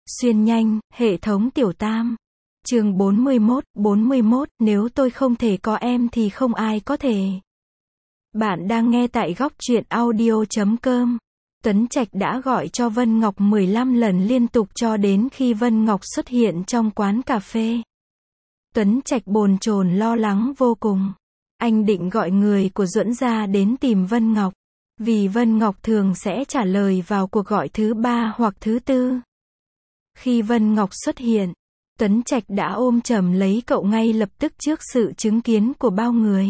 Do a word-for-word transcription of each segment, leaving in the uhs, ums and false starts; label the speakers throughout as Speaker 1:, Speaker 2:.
Speaker 1: Xuyên nhanh, hệ thống tiểu tam. Chương bốn mươi mốt, bốn mươi mốt, nếu tôi không thể có em thì không ai có thể. Bạn đang nghe tại góc truyện audio chấm com. Tuấn Trạch đã gọi cho Vân Ngọc mười lăm lần liên tục cho đến khi Vân Ngọc xuất hiện trong quán cà phê. Tuấn Trạch bồn chồn lo lắng vô cùng. Anh định gọi người của Duẫn ra đến tìm Vân Ngọc, vì Vân Ngọc thường sẽ trả lời vào cuộc gọi thứ ba hoặc thứ tư. Khi Vân Ngọc xuất hiện, Tuấn Trạch đã ôm chầm lấy cậu ngay lập tức trước sự chứng kiến của bao người.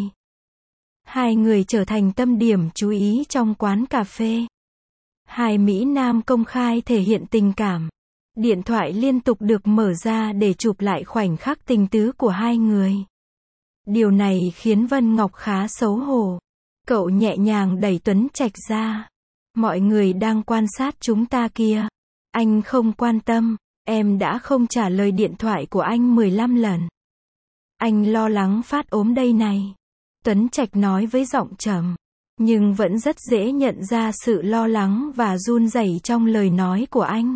Speaker 1: Hai người trở thành tâm điểm chú ý trong quán cà phê. Hai mỹ nam công khai thể hiện tình cảm. Điện thoại liên tục được mở ra để chụp lại khoảnh khắc tình tứ của hai người. Điều này khiến Vân Ngọc khá xấu hổ. Cậu nhẹ nhàng đẩy Tuấn Trạch ra. Mọi người đang quan sát chúng ta kìa. Anh không quan tâm. Em đã không trả lời điện thoại của anh mười lăm lần. Anh lo lắng phát ốm đây này. Tuấn Trạch nói với giọng trầm, nhưng vẫn rất dễ nhận ra sự lo lắng và run rẩy trong lời nói của anh.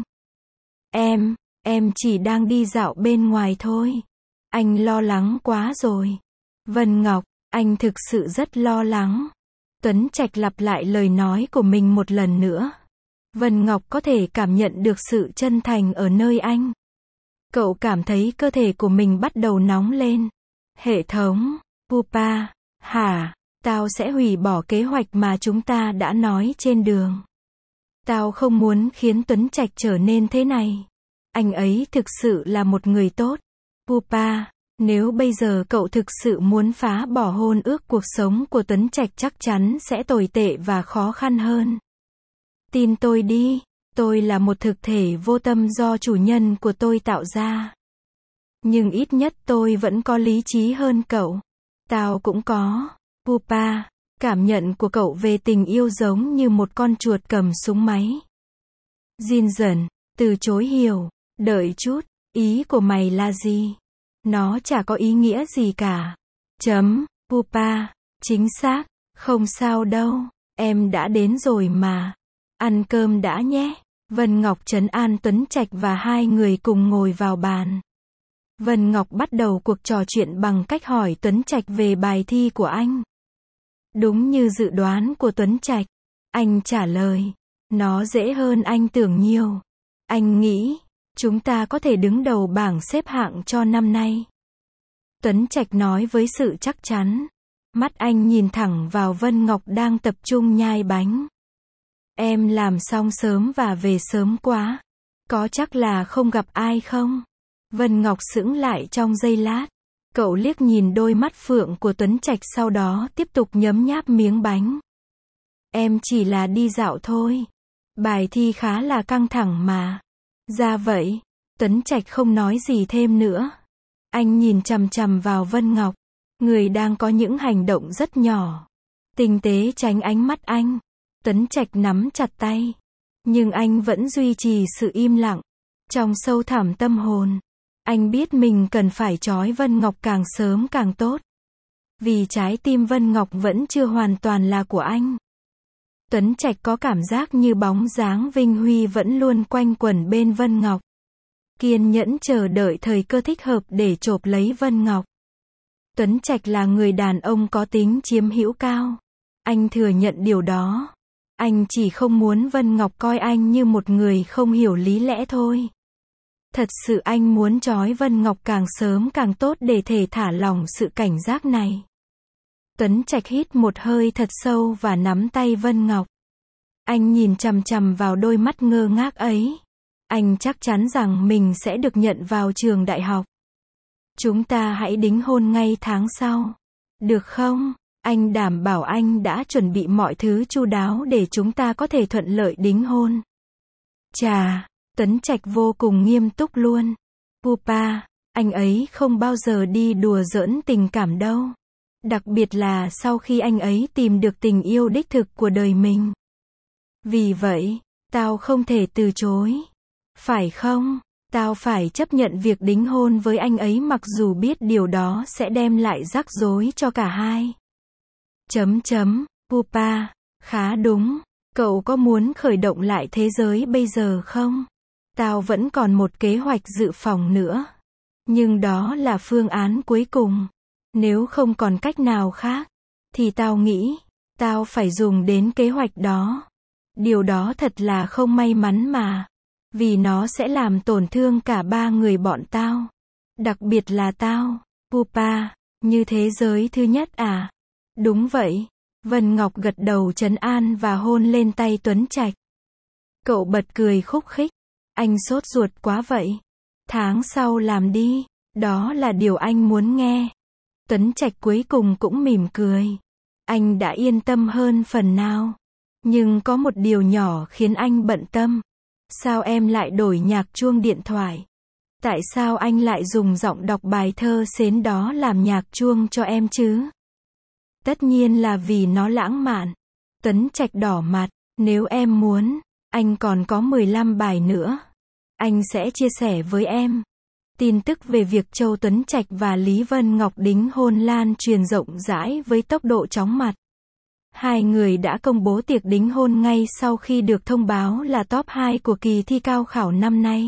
Speaker 1: Em, em chỉ đang đi dạo bên ngoài thôi. Anh lo lắng quá rồi. Vân Ngọc, anh thực sự rất lo lắng. Tuấn Trạch lặp lại lời nói của mình một lần nữa. Vân Ngọc có thể cảm nhận được sự chân thành ở nơi anh. Cậu cảm thấy cơ thể của mình bắt đầu nóng lên. Hệ thống, Pupa, hả, tao sẽ hủy bỏ kế hoạch mà chúng ta đã nói trên đường. Tao không muốn khiến Tuấn Trạch trở nên thế này. Anh ấy thực sự là một người tốt. Pupa, nếu bây giờ cậu thực sự muốn phá bỏ hôn ước, cuộc sống của Tuấn Trạch chắc chắn sẽ tồi tệ và khó khăn hơn. Tin tôi đi, tôi là một thực thể vô tâm do chủ nhân của tôi tạo ra. Nhưng ít nhất tôi vẫn có lý trí hơn cậu. Tao cũng có. Pupa, cảm nhận của cậu về tình yêu giống như một con chuột cầm súng máy. Jin dần, từ chối hiểu. Đợi chút, ý của mày là gì? Nó chả có ý nghĩa gì cả. Chấm, Pupa, chính xác, không sao đâu, em đã đến rồi mà. Ăn cơm đã nhé. Vân Ngọc trấn an Tuấn Trạch và hai người cùng ngồi vào bàn. Vân Ngọc bắt đầu cuộc trò chuyện bằng cách hỏi Tuấn Trạch về bài thi của anh. Đúng như dự đoán của Tuấn Trạch, anh trả lời, nó dễ hơn anh tưởng nhiều. Anh nghĩ, chúng ta có thể đứng đầu bảng xếp hạng cho năm nay. Tuấn Trạch nói với sự chắc chắn. Mắt anh nhìn thẳng vào Vân Ngọc đang tập trung nhai bánh. Em làm xong sớm và về sớm quá. Có chắc là không gặp ai không? Vân Ngọc sững lại trong giây lát. Cậu liếc nhìn đôi mắt phượng của Tuấn Trạch, sau đó tiếp tục nhấm nháp miếng bánh. Em chỉ là đi dạo thôi. Bài thi khá là căng thẳng mà. Ra vậy. Tuấn Trạch không nói gì thêm nữa. Anh nhìn chằm chằm vào Vân Ngọc. Người đang có những hành động rất nhỏ, tinh tế tránh ánh mắt anh. Tuấn Trạch nắm chặt tay. Nhưng anh vẫn duy trì sự im lặng. Trong sâu thẳm tâm hồn, anh biết mình cần phải trói Vân Ngọc càng sớm càng tốt. Vì trái tim Vân Ngọc vẫn chưa hoàn toàn là của anh. Tuấn Trạch có cảm giác như bóng dáng Vinh Huy vẫn luôn quanh quẩn bên Vân Ngọc. Kiên nhẫn chờ đợi thời cơ thích hợp để chộp lấy Vân Ngọc. Tuấn Trạch là người đàn ông có tính chiếm hữu cao. Anh thừa nhận điều đó. Anh chỉ không muốn Vân Ngọc coi anh như một người không hiểu lý lẽ thôi. Thật sự anh muốn trói Vân Ngọc càng sớm càng tốt để thể thả lỏng sự cảnh giác này. Tuấn Trạch hít một hơi thật sâu và nắm tay Vân Ngọc. Anh nhìn chằm chằm vào đôi mắt ngơ ngác ấy. Anh chắc chắn rằng mình sẽ được nhận vào trường đại học. Chúng ta hãy đính hôn ngay tháng sau. Được không? Anh đảm bảo anh đã chuẩn bị mọi thứ chu đáo để chúng ta có thể thuận lợi đính hôn. Chà, Tuấn Trạch vô cùng nghiêm túc luôn. Pupa, anh ấy không bao giờ đi đùa giỡn tình cảm đâu. Đặc biệt là sau khi anh ấy tìm được tình yêu đích thực của đời mình. Vì vậy, tao không thể từ chối. Phải không? Tao phải chấp nhận việc đính hôn với anh ấy mặc dù biết điều đó sẽ đem lại rắc rối cho cả hai. Chấm chấm, Pupa, khá đúng. Cậu có muốn khởi động lại thế giới bây giờ không? Tao vẫn còn một kế hoạch dự phòng nữa. Nhưng đó là phương án cuối cùng. Nếu không còn cách nào khác, thì tao nghĩ, tao phải dùng đến kế hoạch đó. Điều đó thật là không may mắn mà. Vì nó sẽ làm tổn thương cả ba người bọn tao. Đặc biệt là tao. Pupa, như thế giới thứ nhất à? Đúng vậy. Vân Ngọc gật đầu trấn an và hôn lên tay Tuấn Trạch. Cậu bật cười khúc khích. Anh sốt ruột quá vậy. Tháng sau làm đi. Đó là điều anh muốn nghe. Tuấn Trạch cuối cùng cũng mỉm cười. Anh đã yên tâm hơn phần nào. Nhưng có một điều nhỏ khiến anh bận tâm. Sao em lại đổi nhạc chuông điện thoại? Tại sao anh lại dùng giọng đọc bài thơ sến đó làm nhạc chuông cho em chứ? Tất nhiên là vì nó lãng mạn. Tuấn Trạch đỏ mặt. Nếu em muốn, anh còn có mười lăm bài nữa. Anh sẽ chia sẻ với em. Tin tức về việc Châu Tuấn Trạch và Lý Vân Ngọc đính hôn lan truyền rộng rãi với tốc độ chóng mặt. Hai người đã công bố tiệc đính hôn ngay sau khi được thông báo là top hai của kỳ thi cao khảo năm nay.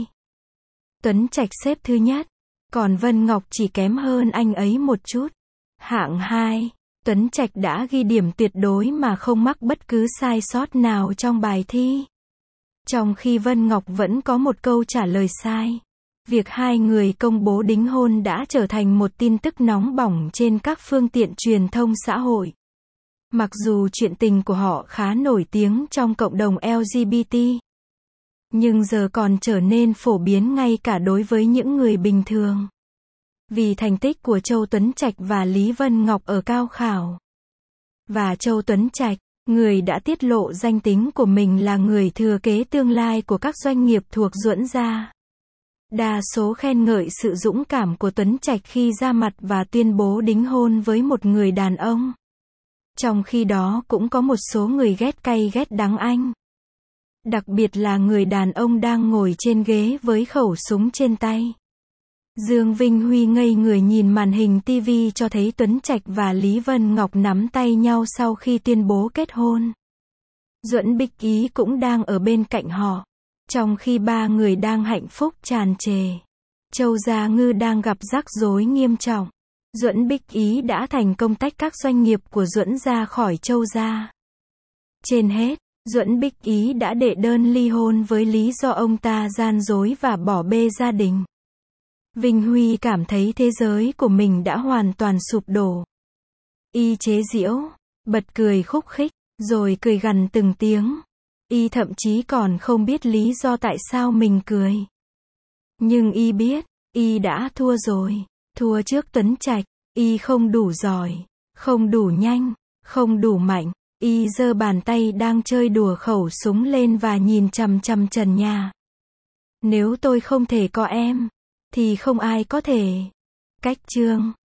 Speaker 1: Tuấn Trạch xếp thứ nhất, còn Vân Ngọc chỉ kém hơn anh ấy một chút. Hạng hai, Tuấn Trạch đã ghi điểm tuyệt đối mà không mắc bất cứ sai sót nào trong bài thi. Trong khi Vân Ngọc vẫn có một câu trả lời sai. Việc hai người công bố đính hôn đã trở thành một tin tức nóng bỏng trên các phương tiện truyền thông xã hội. Mặc dù chuyện tình của họ khá nổi tiếng trong cộng đồng L G B T, nhưng giờ còn trở nên phổ biến ngay cả đối với những người bình thường. Vì thành tích của Châu Tuấn Trạch và Lý Vân Ngọc ở cao khảo. Và Châu Tuấn Trạch, người đã tiết lộ danh tính của mình là người thừa kế tương lai của các doanh nghiệp thuộc Duẫn gia. Đa số khen ngợi sự dũng cảm của Tuấn Trạch khi ra mặt và tuyên bố đính hôn với một người đàn ông. Trong khi đó cũng có một số người ghét cay ghét đắng anh. Đặc biệt là người đàn ông đang ngồi trên ghế với khẩu súng trên tay. Dương Vinh Huy ngây người nhìn màn hình ti vi cho thấy Tuấn Trạch và Lý Vân Ngọc nắm tay nhau sau khi tuyên bố kết hôn. Duẫn Bích Ý cũng đang ở bên cạnh họ. Trong khi ba người đang hạnh phúc tràn trề, Châu Gia Ngư đang gặp rắc rối nghiêm trọng. Duẫn Bích Ý đã thành công tách các doanh nghiệp của Duẫn gia khỏi Châu gia. Trên hết, Duẫn Bích Ý đã đệ đơn ly hôn với lý do ông ta gian dối và bỏ bê gia đình. Vinh Huy cảm thấy thế giới của mình đã hoàn toàn sụp đổ. Y chế giễu, bật cười khúc khích, rồi cười gằn từng tiếng. Y thậm chí còn không biết lý do tại sao mình cười. Nhưng Y biết, Y đã thua rồi. Thua trước Tuấn Trạch. Y không đủ giỏi, không đủ nhanh, không đủ mạnh. Y giơ bàn tay đang chơi đùa khẩu súng lên và nhìn chằm chằm trần nhà. Nếu tôi không thể có em, thì không ai có thể. Cách chương